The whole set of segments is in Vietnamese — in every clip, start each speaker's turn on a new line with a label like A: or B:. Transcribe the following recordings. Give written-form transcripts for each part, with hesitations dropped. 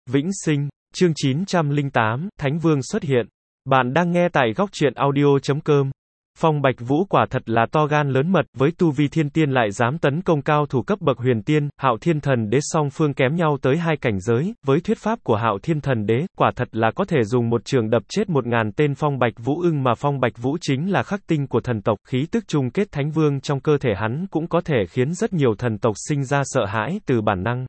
A: Vĩnh sinh, chương 908, Thánh Vương xuất hiện. Bạn đang nghe tại góc truyện audio.com. Phong Bạch Vũ quả thật là to gan lớn mật, với tu vi thiên tiên lại dám tấn công cao thủ cấp bậc huyền tiên, Hạo Thiên Thần Đế song phương kém nhau tới 2 cảnh giới, với thuyết pháp của Hạo Thiên Thần Đế, quả thật là có thể dùng một trường đập chết 1000 tên Phong Bạch Vũ ưng mà Phong Bạch Vũ chính là khắc tinh của thần tộc, khí tức chung kết Thánh Vương trong cơ thể hắn cũng có thể khiến rất nhiều thần tộc sinh ra sợ hãi từ bản năng.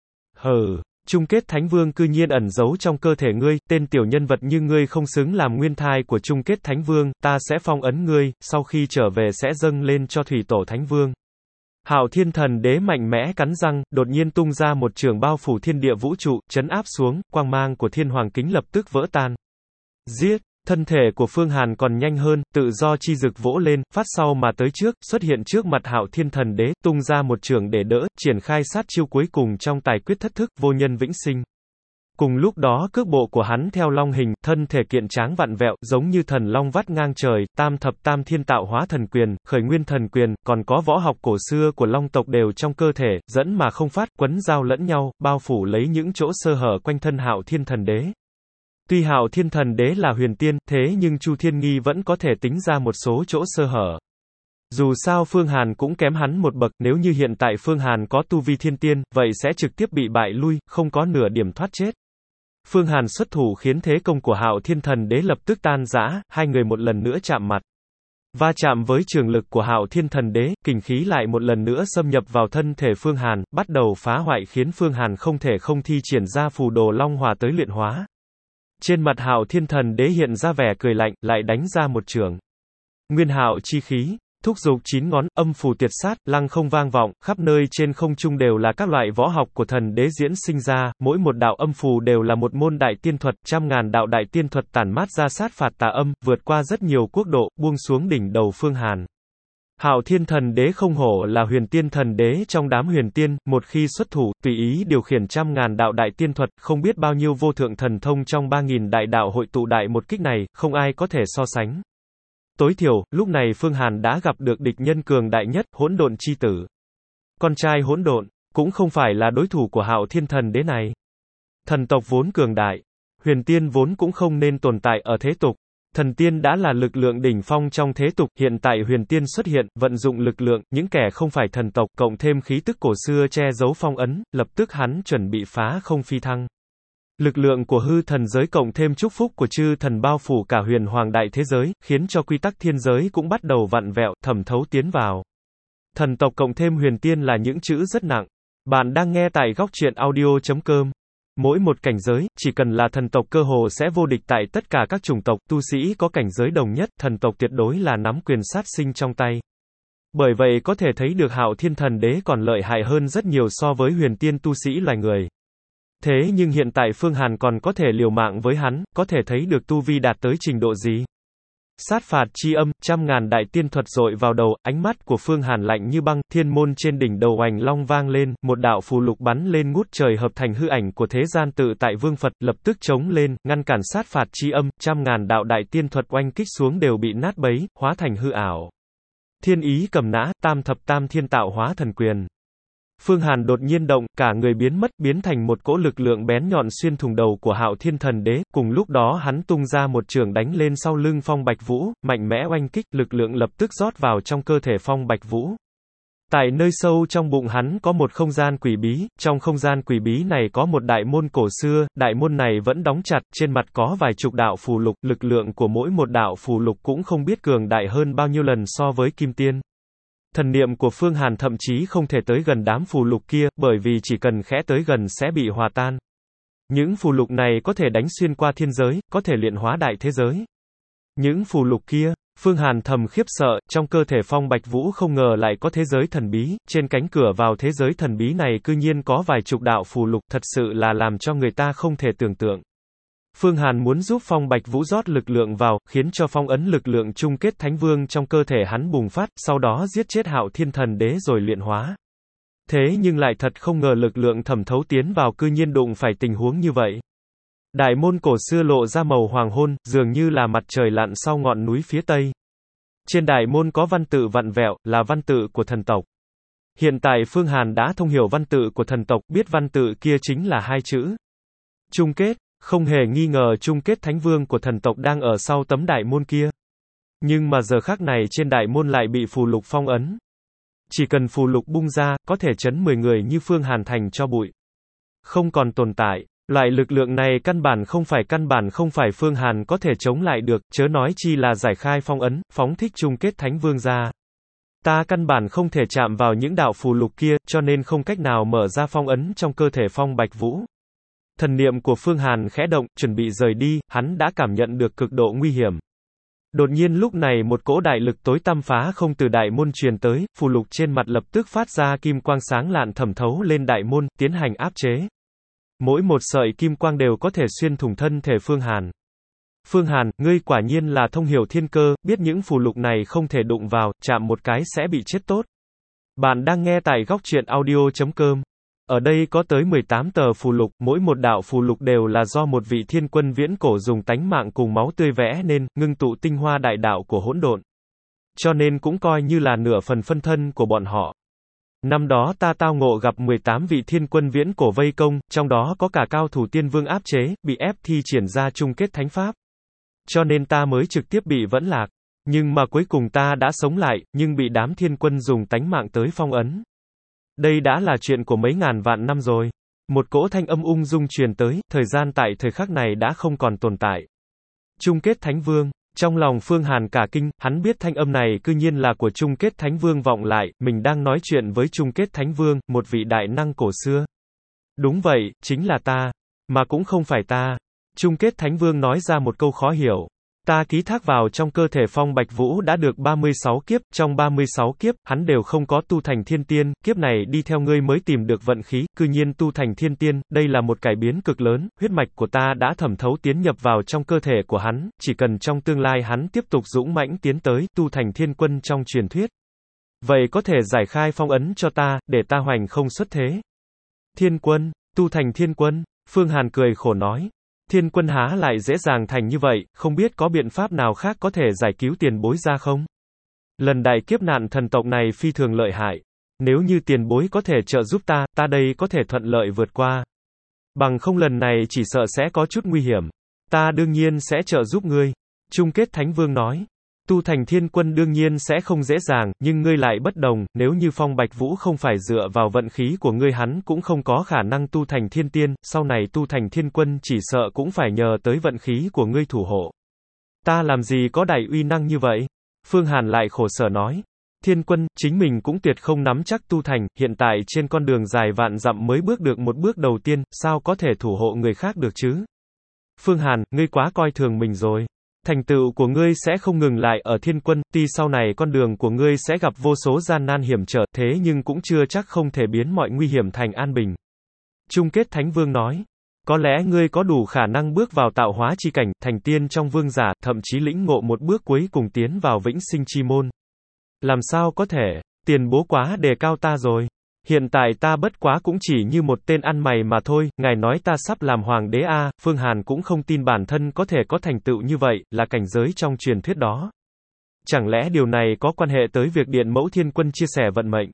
A: Chung kết Thánh Vương cư nhiên ẩn giấu trong cơ thể ngươi, tên tiểu nhân vật như ngươi không xứng làm nguyên thai của chung kết Thánh Vương, ta sẽ phong ấn ngươi, sau khi trở về sẽ dâng lên cho thủy tổ Thánh Vương. Hạo Thiên Thần Đế mạnh mẽ cắn răng, đột nhiên tung ra một trường bao phủ thiên địa vũ trụ, chấn áp xuống, quang mang của thiên hoàng kính lập tức vỡ tan. Giết! Thân thể của Phương Hàn còn nhanh hơn, tự do chi dực vỗ lên, phát sau mà tới trước, xuất hiện trước mặt Hạo Thiên Thần Đế, tung ra một trường để đỡ, triển khai sát chiêu cuối cùng trong tài quyết thất thức, vô nhân vĩnh sinh. Cùng lúc đó cước bộ của hắn theo long hình, thân thể kiện tráng vặn vẹo, giống như thần long vắt ngang trời, tam thập tam thiên tạo hóa thần quyền, khởi nguyên thần quyền, còn có võ học cổ xưa của long tộc đều trong cơ thể, dẫn mà không phát, quấn giao lẫn nhau, bao phủ lấy những chỗ sơ hở quanh thân Hạo Thiên Thần Đế. Tuy Hạo Thiên Thần Đế là huyền tiên, thế nhưng Chu Thiên Nghi vẫn có thể tính ra một số chỗ sơ hở. Dù sao Phương Hàn cũng kém hắn một bậc, nếu như hiện tại Phương Hàn có tu vi thiên tiên, vậy sẽ trực tiếp bị bại lui, không có nửa điểm thoát chết. Phương Hàn xuất thủ khiến thế công của Hạo Thiên Thần Đế lập tức tan rã, hai người một lần nữa chạm mặt. Va chạm với trường lực của Hạo Thiên Thần Đế, kình khí lại một lần nữa xâm nhập vào thân thể Phương Hàn, bắt đầu phá hoại khiến Phương Hàn không thể không thi triển ra phù đồ long hỏa tới luyện hóa. Trên mặt Hạo Thiên Thần Đế hiện ra vẻ cười lạnh, lại đánh ra một trường. Nguyên Hạo chi khí, thúc giục 9 ngón, âm phù tuyệt sát, lăng không vang vọng, khắp nơi trên không trung đều là các loại võ học của thần đế diễn sinh ra, mỗi một đạo âm phù đều là một môn đại tiên thuật, trăm ngàn đạo đại tiên thuật tản mát ra sát phạt tà âm, vượt qua rất nhiều quốc độ, buông xuống đỉnh đầu Phương Hàn. Hạo Thiên Thần Đế không hổ là huyền tiên thần đế trong đám huyền tiên, một khi xuất thủ, tùy ý điều khiển trăm ngàn đạo đại tiên thuật, không biết bao nhiêu vô thượng thần thông trong 3000 đại đạo hội tụ đại một kích này, không ai có thể so sánh. Tối thiểu, lúc này Phương Hàn đã gặp được địch nhân cường đại nhất, Hỗn Độn chi tử. Con trai hỗn độn, cũng không phải là đối thủ của Hạo Thiên Thần Đế này. Thần tộc vốn cường đại, huyền tiên vốn cũng không nên tồn tại ở thế tục. Thần tiên đã là lực lượng đỉnh phong trong thế tục, hiện tại huyền tiên xuất hiện, vận dụng lực lượng, những kẻ không phải thần tộc, cộng thêm khí tức cổ xưa che giấu phong ấn, lập tức hắn chuẩn bị phá không phi thăng. Lực lượng của hư thần giới cộng thêm chúc phúc của chư thần bao phủ cả huyền hoàng đại thế giới, khiến cho quy tắc thiên giới cũng bắt đầu vặn vẹo, thẩm thấu tiến vào. Thần tộc cộng thêm huyền tiên là những chữ rất nặng. Bạn đang nghe tại góc truyện audio.com. Mỗi một cảnh giới, chỉ cần là thần tộc cơ hồ sẽ vô địch tại tất cả các chủng tộc, tu sĩ có cảnh giới đồng nhất, thần tộc tuyệt đối là nắm quyền sát sinh trong tay. Bởi vậy có thể thấy được Hạo Thiên Thần Đế còn lợi hại hơn rất nhiều so với huyền tiên tu sĩ loài người. Thế nhưng hiện tại Phương Hàn còn có thể liều mạng với hắn, có thể thấy được tu vi đạt tới trình độ gì. Sát phạt chi âm, trăm ngàn đại tiên thuật dội vào đầu, ánh mắt của Phương Hàn lạnh như băng, thiên môn trên đỉnh đầu oành long vang lên, một đạo phù lục bắn lên ngút trời hợp thành hư ảnh của thế gian tự tại Vương Phật, lập tức chống lên, ngăn cản sát phạt chi âm, trăm ngàn đạo đại tiên thuật oanh kích xuống đều bị nát bấy, hóa thành hư ảo. Thiên ý cầm nã, tam thập tam thiên tạo hóa thần quyền. Phương Hàn đột nhiên động, cả người biến mất, biến thành một cỗ lực lượng bén nhọn xuyên thủng đầu của Hạo Thiên Thần Đế, cùng lúc đó hắn tung ra một trường đánh lên sau lưng Phong Bạch Vũ, mạnh mẽ oanh kích, lực lượng lập tức rót vào trong cơ thể Phong Bạch Vũ. Tại nơi sâu trong bụng hắn có một không gian quỷ bí, trong không gian quỷ bí này có một đại môn cổ xưa, đại môn này vẫn đóng chặt, trên mặt có vài chục đạo phù lục, lực lượng của mỗi một đạo phù lục cũng không biết cường đại hơn bao nhiêu lần so với kim tiên. Thần niệm của Phương Hàn thậm chí không thể tới gần đám phù lục kia, bởi vì chỉ cần khẽ tới gần sẽ bị hòa tan. Những phù lục này có thể đánh xuyên qua thiên giới, có thể luyện hóa đại thế giới. Những phù lục kia, Phương Hàn thầm khiếp sợ, trong cơ thể Phong Bạch Vũ không ngờ lại có thế giới thần bí, trên cánh cửa vào thế giới thần bí này cư nhiên có vài chục đạo phù lục, thật sự là làm cho người ta không thể tưởng tượng. Phương Hàn muốn giúp Phong Bạch Vũ rót lực lượng vào, khiến cho phong ấn lực lượng chung kết Thánh Vương trong cơ thể hắn bùng phát, sau đó giết chết Hạo Thiên Thần Đế rồi luyện hóa. Thế nhưng lại thật không ngờ lực lượng thẩm thấu tiến vào cư nhiên đụng phải tình huống như vậy. Đại môn cổ xưa lộ ra màu hoàng hôn, dường như là mặt trời lặn sau ngọn núi phía tây. Trên đại môn có văn tự vặn vẹo, là văn tự của thần tộc. Hiện tại Phương Hàn đã thông hiểu văn tự của thần tộc, biết văn tự kia chính là hai chữ. Chung kết, không hề nghi ngờ chung kết thánh vương của thần tộc đang ở sau tấm đại môn kia. Nhưng mà giờ khắc này trên đại môn lại bị phù lục phong ấn. Chỉ cần phù lục bung ra, có thể chấn 10 người như Phương Hàn thành cho bụi. Không còn tồn tại. Loại lực lượng này căn bản không phải Phương Hàn có thể chống lại được, chớ nói chi là giải khai phong ấn, phóng thích chung kết thánh vương ra. Ta căn bản không thể chạm vào những đạo phù lục kia, cho nên không cách nào mở ra phong ấn trong cơ thể Phong Bạch Vũ. Thần niệm của Phương Hàn khẽ động, chuẩn bị rời đi, hắn đã cảm nhận được cực độ nguy hiểm. Đột nhiên lúc này một cỗ đại lực tối tăm phá không từ đại môn truyền tới, phù lục trên mặt lập tức phát ra kim quang sáng lạn thẩm thấu lên đại môn, tiến hành áp chế. Mỗi một sợi kim quang đều có thể xuyên thủng thân thể Phương Hàn. Phương Hàn, ngươi quả nhiên là thông hiểu thiên cơ, biết những phù lục này không thể đụng vào, chạm một cái sẽ bị chết tốt. Bạn đang nghe tại góc truyện audio.com. Ở đây có tới 18 tờ phù lục, mỗi một đạo phù lục đều là do một vị thiên quân viễn cổ dùng tánh mạng cùng máu tươi vẽ nên, ngưng tụ tinh hoa đại đạo của hỗn độn. Cho nên cũng coi như là nửa phần phân thân của bọn họ. Năm đó ta tao ngộ gặp 18 vị thiên quân viễn cổ vây công, trong đó có cả cao thủ tiên vương áp chế, bị ép thi triển ra chung kết thánh pháp. Cho nên ta mới trực tiếp bị vẫn lạc. Nhưng mà cuối cùng ta đã sống lại, nhưng bị đám thiên quân dùng tánh mạng tới phong ấn. Đây đã là chuyện của mấy ngàn vạn năm rồi. Một cỗ thanh âm ung dung truyền tới, thời gian tại thời khắc này đã không còn tồn tại. Chung kết thánh vương. Trong lòng Phương Hàn cả kinh, hắn biết thanh âm này cư nhiên là của chung kết thánh vương vọng lại, mình đang nói chuyện với chung kết thánh vương, một vị đại năng cổ xưa. Đúng vậy, chính là ta. Mà cũng không phải ta. Chung kết thánh vương nói ra một câu khó hiểu. Ta ký thác vào trong cơ thể Phong Bạch Vũ đã được 36 kiếp, trong 36 kiếp, hắn đều không có tu thành thiên tiên, kiếp này đi theo ngươi mới tìm được vận khí, cư nhiên tu thành thiên tiên, đây là một cải biến cực lớn, huyết mạch của ta đã thẩm thấu tiến nhập vào trong cơ thể của hắn, chỉ cần trong tương lai hắn tiếp tục dũng mãnh tiến tới, tu thành thiên quân trong truyền thuyết. Vậy có thể giải khai phong ấn cho ta, để ta hoành không xuất thế. Thiên quân, tu thành thiên quân, Phương Hàn cười khổ nói. Thiên quân há lại dễ dàng thành như vậy, không biết có biện pháp nào khác có thể giải cứu tiền bối ra không? Lần đại kiếp nạn thần tộc này phi thường lợi hại. Nếu như tiền bối có thể trợ giúp ta, ta đây có thể thuận lợi vượt qua. Bằng không lần này chỉ sợ sẽ có chút nguy hiểm. Ta đương nhiên sẽ trợ giúp ngươi. Chung kết thánh vương nói. Tu thành thiên quân đương nhiên sẽ không dễ dàng, nhưng ngươi lại bất đồng, nếu như Phong Bạch Vũ không phải dựa vào vận khí của ngươi hắn cũng không có khả năng tu thành thiên tiên, sau này tu thành thiên quân chỉ sợ cũng phải nhờ tới vận khí của ngươi thủ hộ. Ta làm gì có đại uy năng như vậy? Phương Hàn lại khổ sở nói. Thiên quân, chính mình cũng tuyệt không nắm chắc tu thành, hiện tại trên con đường dài vạn dặm mới bước được một bước đầu tiên, sao có thể thủ hộ người khác được chứ? Phương Hàn, ngươi quá coi thường mình rồi. Thành tựu của ngươi sẽ không ngừng lại ở thiên quân, tuy sau này con đường của ngươi sẽ gặp vô số gian nan hiểm trở, thế nhưng cũng chưa chắc không thể biến mọi nguy hiểm thành an bình. Chung kết thánh vương nói, có lẽ ngươi có đủ khả năng bước vào tạo hóa chi cảnh, thành tiên trong vương giả, thậm chí lĩnh ngộ một bước cuối cùng tiến vào vĩnh sinh chi môn. Làm sao có thể, tiền bố quá đề cao ta rồi. Hiện tại ta bất quá cũng chỉ như một tên ăn mày mà thôi, ngài nói ta sắp làm hoàng đế a, Phương Hàn cũng không tin bản thân có thể có thành tựu như vậy, là cảnh giới trong truyền thuyết đó. Chẳng lẽ điều này có quan hệ tới việc Điện Mẫu Thiên Quân chia sẻ vận mệnh?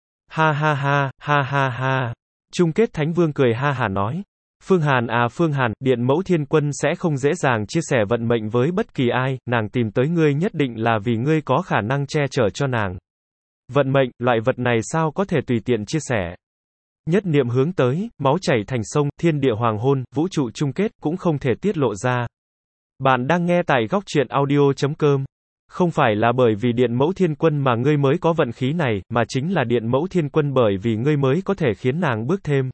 A: Ha ha ha, ha ha ha. Chung kết thánh vương cười ha hả nói. Phương Hàn à Phương Hàn, Điện Mẫu Thiên Quân sẽ không dễ dàng chia sẻ vận mệnh với bất kỳ ai, nàng tìm tới ngươi nhất định là vì ngươi có khả năng che chở cho nàng. Vận mệnh, loại vật này sao có thể tùy tiện chia sẻ. Nhất niệm hướng tới, máu chảy thành sông, thiên địa hoàng hôn, vũ trụ chung kết, cũng không thể tiết lộ ra. Bạn đang nghe tại góc truyện audio.com. Không phải là bởi vì Điện Mẫu Thiên Quân mà ngươi mới có vận khí này, mà chính là Điện Mẫu Thiên Quân bởi vì ngươi mới có thể khiến nàng bước thêm.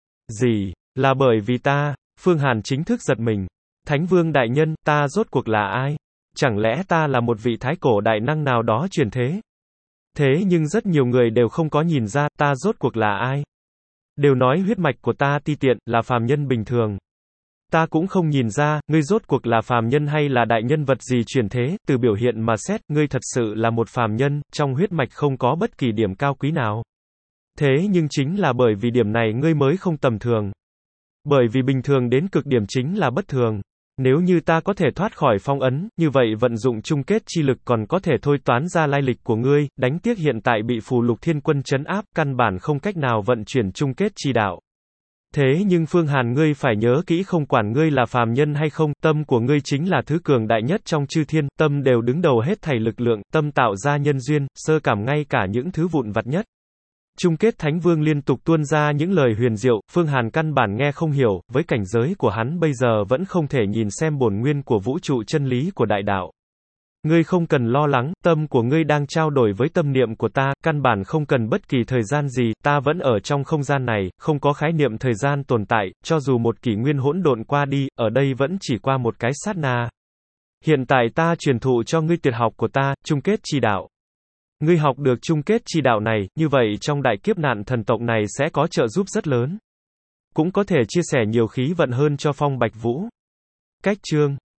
A: Gì? Là bởi vì ta? Phương Hàn chính thức giật mình. Thánh vương đại nhân, ta rốt cuộc là ai? Chẳng lẽ ta là một vị thái cổ đại năng nào đó truyền thế? Thế nhưng rất nhiều người đều không có nhìn ra, ta rốt cuộc là ai. Đều nói huyết mạch của ta ti tiện, là phàm nhân bình thường. Ta cũng không nhìn ra, ngươi rốt cuộc là phàm nhân hay là đại nhân vật gì truyền thế, từ biểu hiện mà xét, ngươi thật sự là một phàm nhân, trong huyết mạch không có bất kỳ điểm cao quý nào. Thế nhưng chính là bởi vì điểm này ngươi mới không tầm thường. Bởi vì bình thường đến cực điểm chính là bất thường. Nếu như ta có thể thoát khỏi phong ấn, như vậy vận dụng chung kết chi lực còn có thể thôi toán ra lai lịch của ngươi, đánh tiếc hiện tại bị phù lục thiên quân trấn áp, căn bản không cách nào vận chuyển chung kết chi đạo. Thế nhưng Phương Hàn ngươi phải nhớ kỹ không quản ngươi là phàm nhân hay không, tâm của ngươi chính là thứ cường đại nhất trong chư thiên, tâm đều đứng đầu hết thảy lực lượng, tâm tạo ra nhân duyên, sơ cảm ngay cả những thứ vụn vặt nhất. Chung kết Thánh Vương liên tục tuôn ra những lời huyền diệu, Phương Hàn căn bản nghe không hiểu, với cảnh giới của hắn bây giờ vẫn không thể nhìn xem bổn nguyên của vũ trụ chân lý của đại đạo. Ngươi không cần lo lắng, tâm của ngươi đang trao đổi với tâm niệm của ta, căn bản không cần bất kỳ thời gian gì, ta vẫn ở trong không gian này, không có khái niệm thời gian tồn tại, cho dù một kỷ nguyên hỗn độn qua đi, ở đây vẫn chỉ qua một cái sát na. Hiện tại ta truyền thụ cho ngươi tuyệt học của ta, chung kết chi đạo. Ngươi học được chung kết chi đạo này, như vậy trong đại kiếp nạn thần tộc này sẽ có trợ giúp rất lớn. Cũng có thể chia sẻ nhiều khí vận hơn cho Phong Bạch Vũ. Cách chương